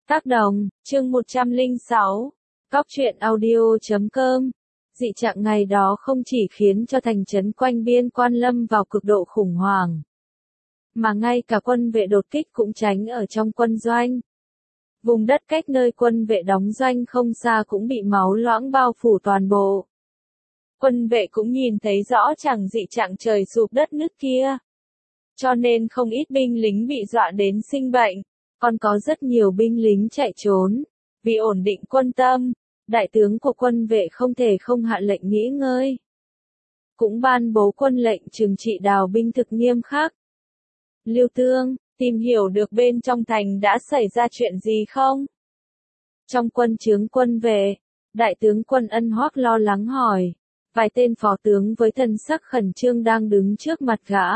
Tác đồng, chương 106. Cóc truyện audio.com. Dị trạng ngày đó không chỉ khiến cho thành trấn quanh biên quan lâm vào cực độ khủng hoảng, mà ngay cả quân vệ đột kích cũng tránh ở trong quân doanh. Vùng đất cách nơi quân vệ đóng doanh không xa cũng bị máu loãng bao phủ toàn bộ. Quân vệ cũng nhìn thấy rõ chẳng dị trạng trời sụp đất nứt kia. Cho nên không ít binh lính bị dọa đến sinh bệnh, còn có rất nhiều binh lính chạy trốn. Vì ổn định quân tâm, đại tướng của quân vệ không thể không hạ lệnh nghỉ ngơi. Cũng ban bố quân lệnh trừng trị đào binh thực nghiêm khắc. Lưu Tương, tìm hiểu được bên trong thành đã xảy ra chuyện gì không? Trong quân trướng quân vệ, đại tướng quân Ân Hoắc lo lắng hỏi. Vài tên phó tướng với thần sắc khẩn trương đang đứng trước mặt gã.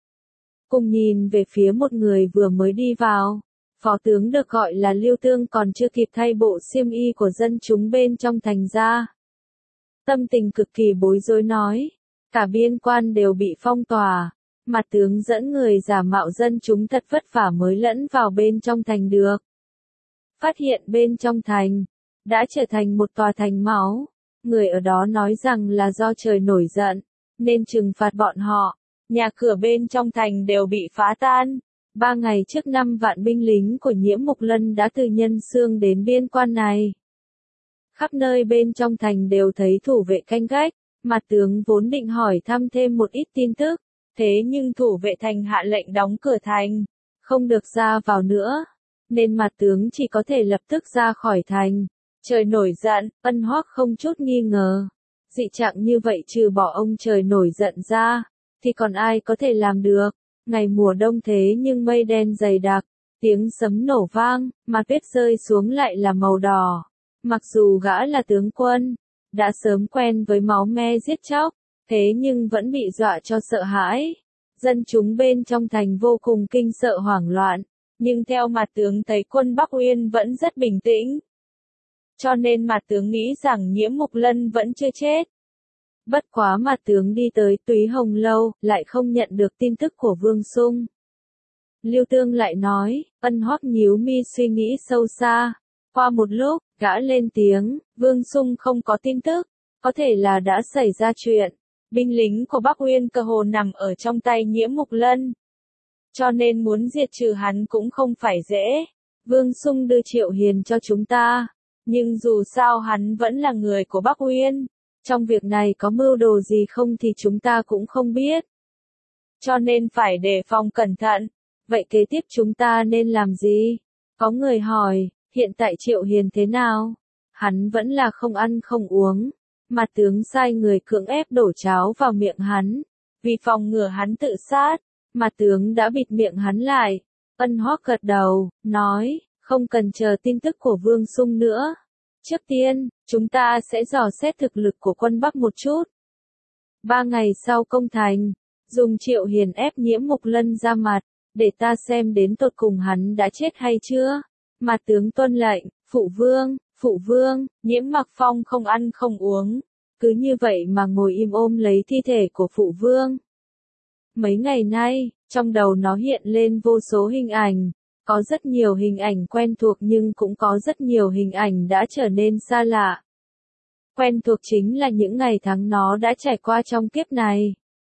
Cùng nhìn về phía một người vừa mới đi vào. Phó tướng được gọi là Lưu Tương còn chưa kịp thay bộ xiêm y của dân chúng bên trong thành ra. Tâm tình cực kỳ bối rối nói. Cả biên quan đều bị phong tỏa. Mặt tướng dẫn người giả mạo dân chúng thật vất vả mới lẫn vào bên trong thành được. Phát hiện bên trong thành, đã trở thành một tòa thành máu. Người ở đó nói rằng là do trời nổi giận, nên trừng phạt bọn họ. Nhà cửa bên trong thành đều bị phá tan. 3 ngày trước 5 vạn binh lính của Nhiễm Mục Lân đã từ Nhân Xương đến biên quan này. Khắp nơi bên trong thành đều thấy thủ vệ canh gác. Mặt tướng vốn định hỏi thăm thêm một ít tin tức, thế nhưng thủ vệ thành hạ lệnh đóng cửa thành, không được ra vào nữa, nên mặt tướng chỉ có thể lập tức ra khỏi thành. Trời nổi giận, Ân Hoắc không chút nghi ngờ. Dị trạng như vậy trừ bỏ ông trời nổi giận ra, thì còn ai có thể làm được. Ngày mùa đông thế nhưng mây đen dày đặc, tiếng sấm nổ vang, mặt tuyết rơi xuống lại là màu đỏ. Mặc dù gã là tướng quân, đã sớm quen với máu me giết chóc, thế nhưng vẫn bị dọa cho sợ hãi. Dân chúng bên trong thành vô cùng kinh sợ hoảng loạn, nhưng theo mặt tướng thấy quân Bắc Uyên vẫn rất bình tĩnh. Cho nên mặt tướng nghĩ rằng Nhiễm Mục Lân vẫn chưa chết. Bất quá mặt tướng đi tới Túy Hồng Lâu, lại không nhận được tin tức của Vương Sung. Lưu Tương lại nói, Ân Hoắc nhíu mi suy nghĩ sâu xa. Qua một lúc, gã lên tiếng, Vương Sung không có tin tức, có thể là đã xảy ra chuyện. Binh lính của Bắc Uyên cơ hồ nằm ở trong tay Nhiễm Mục Lân. Cho nên muốn diệt trừ hắn cũng không phải dễ. Vương Sung đưa Triệu Hiền cho chúng ta. Nhưng dù sao hắn vẫn là người của Bắc Uyên. Trong việc này có mưu đồ gì không thì chúng ta cũng không biết. Cho nên phải đề phòng cẩn thận. Vậy kế tiếp chúng ta nên làm gì? Có người hỏi, hiện tại Triệu Hiền thế nào? Hắn vẫn là không ăn không uống. Mặt tướng sai người cưỡng ép đổ cháo vào miệng hắn. Vì phòng ngừa hắn tự sát, mặt tướng đã bịt miệng hắn lại. Ân Hoắc gật đầu, nói, không cần chờ tin tức của Vương Sung nữa. Trước tiên, chúng ta sẽ dò xét thực lực của quân Bắc một chút. 3 ngày sau công thành, dùng Triệu Hiền ép Nhiễm Mục Lân ra mặt, để ta xem đến tột cùng hắn đã chết hay chưa. Mặt tướng tuân lệnh, phụ vương, Nhiễm Mặc Phong không ăn không uống. Cứ như vậy mà ngồi im ôm lấy thi thể của phụ vương. Mấy ngày nay, trong đầu nó hiện lên vô số hình ảnh. Có rất nhiều hình ảnh quen thuộc nhưng cũng có rất nhiều hình ảnh đã trở nên xa lạ. Quen thuộc chính là những ngày tháng nó đã trải qua trong kiếp này.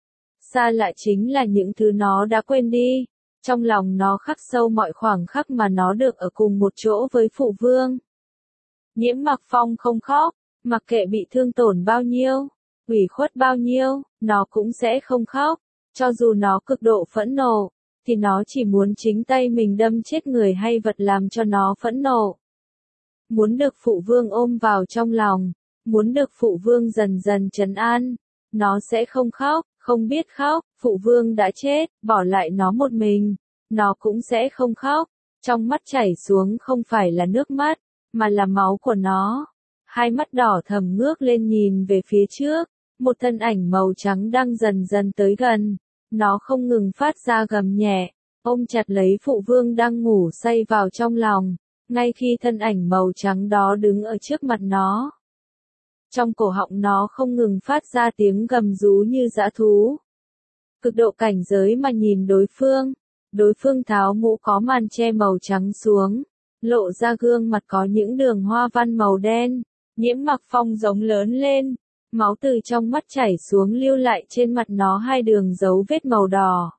Xa lạ chính là những thứ nó đã quên đi. Trong lòng nó khắc sâu mọi khoảng khắc mà nó được ở cùng một chỗ với phụ vương. Nhiễm Mặc Phong không khóc, mặc kệ bị thương tổn bao nhiêu, ủy khuất bao nhiêu, nó cũng sẽ không khóc. Cho dù nó cực độ phẫn nộ, thì nó chỉ muốn chính tay mình đâm chết người hay vật làm cho nó phẫn nộ. Muốn được phụ vương ôm vào trong lòng, muốn được phụ vương dần dần trấn an, nó sẽ không khóc, không biết khóc, phụ vương đã chết, bỏ lại nó một mình, nó cũng sẽ không khóc. Trong mắt chảy xuống không phải là nước mắt, mà là máu của nó. Hai mắt đỏ thẫm ngước lên nhìn về phía trước, một thân ảnh màu trắng đang dần dần tới gần. Nó không ngừng phát ra gầm nhẹ, ôm chặt lấy phụ vương đang ngủ say vào trong lòng, ngay khi thân ảnh màu trắng đó đứng ở trước mặt nó. Trong cổ họng nó không ngừng phát ra tiếng gầm rú như dã thú. Cực độ cảnh giới mà nhìn đối phương tháo mũ có màn che màu trắng xuống, lộ ra gương mặt có những đường hoa văn màu đen. Nhiễm Mặc Phong giống lớn lên, máu từ trong mắt chảy xuống lưu lại trên mặt nó hai đường dấu vết màu đỏ.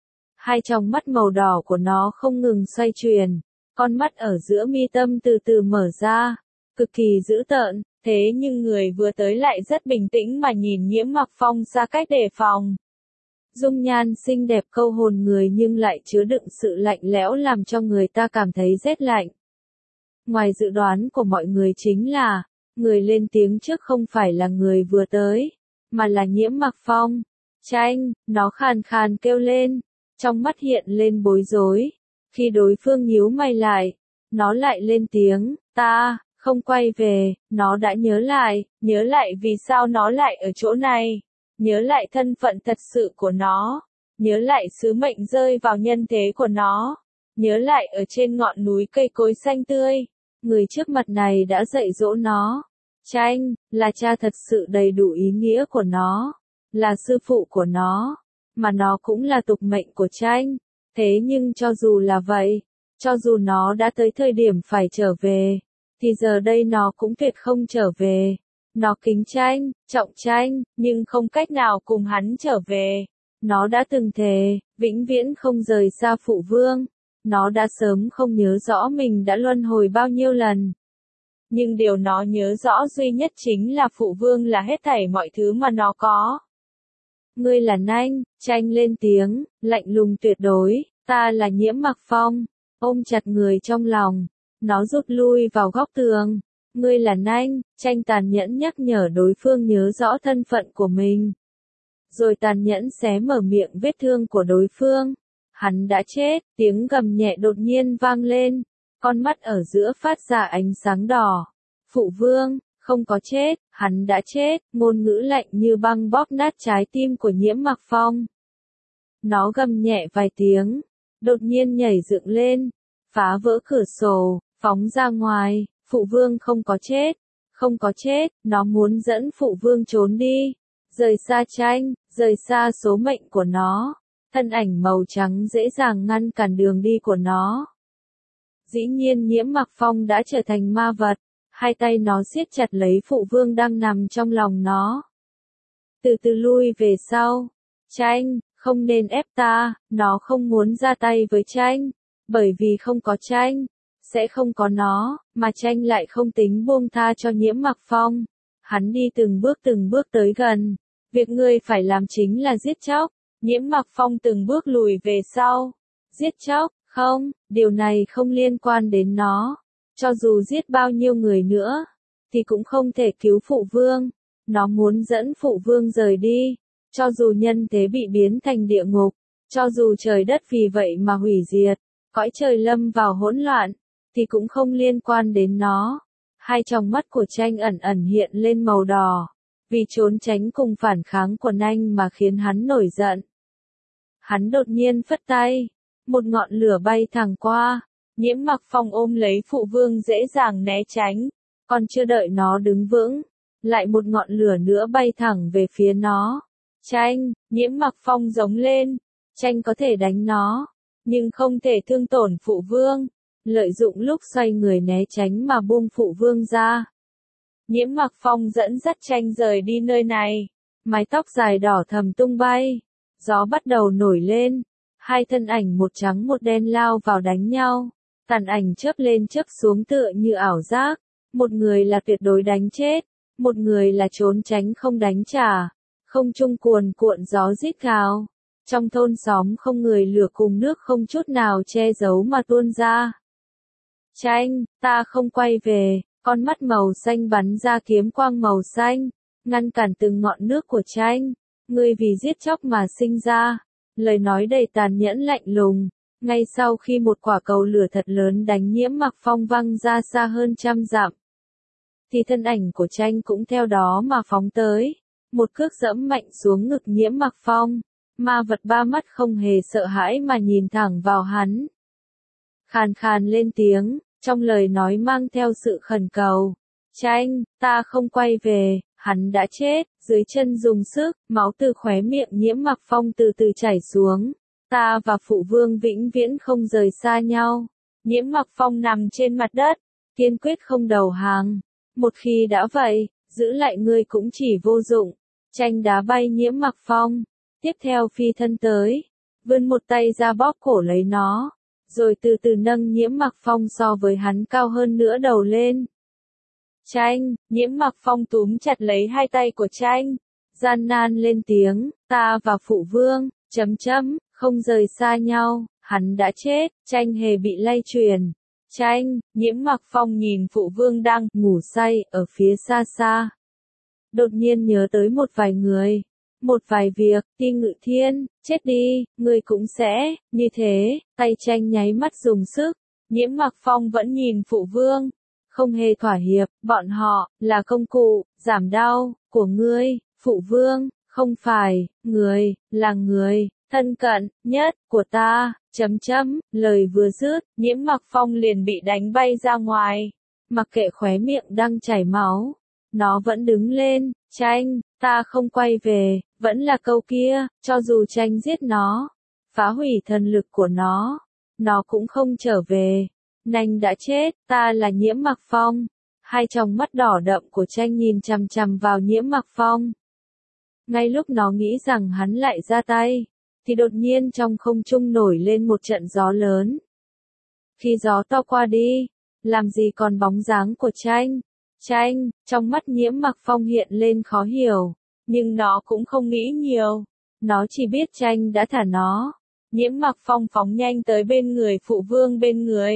Hai tròng mắt màu đỏ của nó không ngừng xoay chuyển, con mắt ở giữa mi tâm từ từ mở ra, cực kỳ dữ tợn, thế nhưng người vừa tới lại rất bình tĩnh mà nhìn Nhiễm Mặc Phong xa cách đề phòng. Dung nhan xinh đẹp câu hồn người nhưng lại chứa đựng sự lạnh lẽo làm cho người ta cảm thấy rét lạnh. Ngoài dự đoán của mọi người chính là, người lên tiếng trước không phải là người vừa tới, mà là Nhiễm Mặc Phong. Tranh, nó khàn khàn kêu lên, trong mắt hiện lên bối rối. Khi đối phương nhíu mày lại, nó lại lên tiếng, ta, không quay về, nó đã nhớ lại vì sao nó lại ở chỗ này, nhớ lại thân phận thật sự của nó, nhớ lại sứ mệnh rơi vào nhân thế của nó, nhớ lại ở trên ngọn núi cây cối xanh tươi, người trước mặt này đã dạy dỗ nó. Tranh, là cha thật sự đầy đủ ý nghĩa của nó, là sư phụ của nó, mà nó cũng là tục mệnh của Tranh. Thế nhưng cho dù là vậy, cho dù nó đã tới thời điểm phải trở về, thì giờ đây nó cũng tuyệt không trở về. Nó kính Tranh, trọng Tranh, nhưng không cách nào cùng hắn trở về. Nó đã từng thề, vĩnh viễn không rời xa phụ vương. Nó đã sớm không nhớ rõ mình đã luân hồi bao nhiêu lần. Nhưng điều nó nhớ rõ duy nhất chính là phụ vương là hết thảy mọi thứ mà nó có. Ngươi là Nanh, Tranh lên tiếng, lạnh lùng tuyệt đối, ta là Nhiễm Mặc Phong, ôm chặt người trong lòng, nó rút lui vào góc tường. Ngươi là Nanh, Tranh tàn nhẫn nhắc nhở đối phương nhớ rõ thân phận của mình. Rồi tàn nhẫn xé mở miệng vết thương của đối phương. Hắn đã chết, tiếng gầm nhẹ đột nhiên vang lên, con mắt ở giữa phát ra ánh sáng đỏ. Phụ vương, không có chết, hắn đã chết, ngôn ngữ lạnh như băng bóp nát trái tim của Nhiễm Mặc Phong. Nó gầm nhẹ vài tiếng, đột nhiên nhảy dựng lên, phá vỡ cửa sổ, phóng ra ngoài, phụ vương không có chết, không có chết, nó muốn dẫn phụ vương trốn đi, rời xa Tranh, rời xa số mệnh của nó. Thân ảnh màu trắng dễ dàng ngăn cản đường đi của nó. Dĩ nhiên Nhiễm Mặc Phong đã trở thành ma vật, hai tay nó siết chặt lấy phụ vương đang nằm trong lòng nó. Từ từ lui về sau. Tranh, không nên ép ta, nó không muốn ra tay với Tranh, bởi vì không có Tranh, sẽ không có nó, mà Tranh lại không tính buông tha cho Nhiễm Mặc Phong. Hắn đi từng bước tới gần, việc ngươi phải làm chính là giết chóc. Nhiễm Mặc Phong từng bước lùi về sau. Giết chóc, không, điều này không liên quan đến nó. Cho dù giết bao nhiêu người nữa, thì cũng không thể cứu phụ vương. Nó muốn dẫn phụ vương rời đi. Cho dù nhân thế bị biến thành địa ngục, cho dù trời đất vì vậy mà hủy diệt, cõi trời lâm vào hỗn loạn, thì cũng không liên quan đến nó. Hai tròng mắt của Tranh ẩn ẩn hiện lên màu đỏ, vì trốn tránh cùng phản kháng của Nanh mà khiến hắn nổi giận. Hắn đột nhiên phất tay, một ngọn lửa bay thẳng qua, Nhiễm Mặc Phong ôm lấy phụ vương dễ dàng né tránh, còn chưa đợi nó đứng vững, lại một ngọn lửa nữa bay thẳng về phía nó. Tranh, Nhiễm Mặc Phong giống lên, Tranh có thể đánh nó, nhưng không thể thương tổn phụ vương, lợi dụng lúc xoay người né tránh mà buông phụ vương ra. Nhiễm Mặc Phong dẫn dắt Tranh rời đi nơi này, mái tóc dài đỏ thầm tung bay. Gió bắt đầu nổi lên, hai thân ảnh một trắng một đen lao vào đánh nhau, tàn ảnh chớp lên chớp xuống tựa như ảo giác, một người là tuyệt đối đánh chết, một người là trốn tránh không đánh trả, không trung cuồn cuộn gió rít gào, trong thôn xóm không người lửa cùng nước không chút nào che giấu mà tuôn ra. Tranh, ta không quay về, con mắt màu xanh bắn ra kiếm quang màu xanh, ngăn cản từng ngọn nước của Tranh. Ngươi vì giết chóc mà sinh ra, lời nói đầy tàn nhẫn lạnh lùng. Ngay sau khi một quả cầu lửa thật lớn đánh Nhiễm Mặc Phong văng ra xa hơn 100 dặm, thì thân ảnh của Tranh cũng theo đó mà phóng tới, một cước giẫm mạnh xuống ngực Nhiễm Mặc Phong. Ma vật ba mắt không hề sợ hãi mà nhìn thẳng vào hắn, khàn khàn lên tiếng, trong lời nói mang theo sự khẩn cầu. Tranh, ta không quay về. Hắn đã chết, dưới chân dùng sức, máu từ khóe miệng Nhiễm Mặc Phong từ từ chảy xuống. Ta và phụ vương vĩnh viễn không rời xa nhau. Nhiễm Mặc Phong nằm trên mặt đất, kiên quyết không đầu hàng. Một khi đã vậy, giữ lại ngươi cũng chỉ vô dụng. Tranh đá bay Nhiễm Mặc Phong. Tiếp theo phi thân tới, vươn một tay ra bóp cổ lấy nó, rồi từ từ nâng Nhiễm Mặc Phong so với hắn cao hơn nữa đầu lên. Tranh, Nhiễm Mặc Phong túm chặt lấy hai tay của Tranh, gian nan lên tiếng, ta và phụ vương, không rời xa nhau, hắn đã chết, Tranh hề bị lay truyền. Tranh, Nhiễm Mặc Phong nhìn phụ vương đang ngủ say ở phía xa xa. Đột nhiên nhớ tới một vài người, một vài việc, Ti Ngự Thiên, chết đi, người cũng sẽ, như thế, tay Tranh nháy mắt dùng sức, Nhiễm Mặc Phong vẫn nhìn phụ vương, không hề thỏa hiệp, bọn họ, là công cụ, giảm đau, của ngươi, phụ vương, không phải, người, là người, thân cận, nhất, của ta, lời vừa dứt, Nhiễm Mặc Phong liền bị đánh bay ra ngoài, mặc kệ khóe miệng đang chảy máu, nó vẫn đứng lên, Tranh, ta không quay về, vẫn là câu kia, cho dù Tranh giết nó, phá hủy thần lực của nó cũng không trở về. Nanh đã chết, ta là Nhiễm Mặc Phong. Hai tròng mắt đỏ đậm của Tranh nhìn chằm chằm vào Nhiễm Mặc Phong. Ngay lúc nó nghĩ rằng hắn lại ra tay, thì đột nhiên trong không trung nổi lên một trận gió lớn. Khi gió to qua đi, làm gì còn bóng dáng của Tranh. Tranh, trong mắt Nhiễm Mặc Phong hiện lên khó hiểu, nhưng nó cũng không nghĩ nhiều. Nó chỉ biết Tranh đã thả nó. Nhiễm Mặc Phong phóng nhanh tới bên người phụ vương bên người.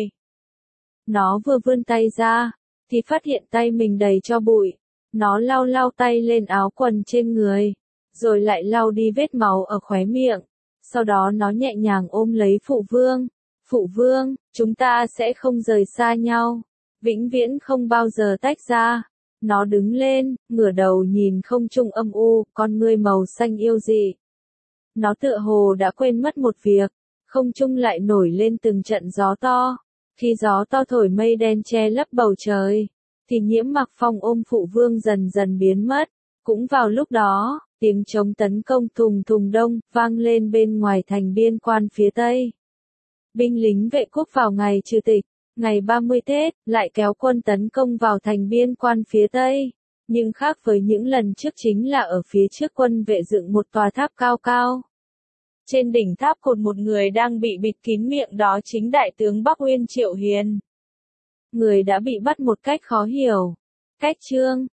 Nó vừa vươn tay ra, thì phát hiện tay mình đầy tro bụi. Nó lau tay lên áo quần trên người, rồi lại lau đi vết máu ở khóe miệng. Sau đó nó nhẹ nhàng ôm lấy phụ vương. Phụ vương, chúng ta sẽ không rời xa nhau, vĩnh viễn không bao giờ tách ra. Nó đứng lên, ngửa đầu nhìn không trung âm u, con ngươi màu xanh yêu dị. Nó tựa hồ đã quên mất một việc, không trung lại nổi lên từng trận gió to. Khi gió to thổi mây đen che lấp bầu trời, thì Nhiễm Mặc Phong ôm phụ vương dần dần biến mất. Cũng vào lúc đó, tiếng trống tấn công thùng thùng đông, vang lên bên ngoài thành biên quan phía Tây. Binh lính vệ quốc vào ngày trừ tịch, ngày 30 Tết, lại kéo quân tấn công vào thành biên quan phía Tây. Nhưng khác với những lần trước chính là ở phía trước quân vệ dựng một tòa tháp cao cao. Trên đỉnh tháp cột một người đang bị bịt kín miệng, đó chính đại tướng Bắc Uyên Triệu Hiền. Người đã bị bắt một cách khó hiểu. Cách chương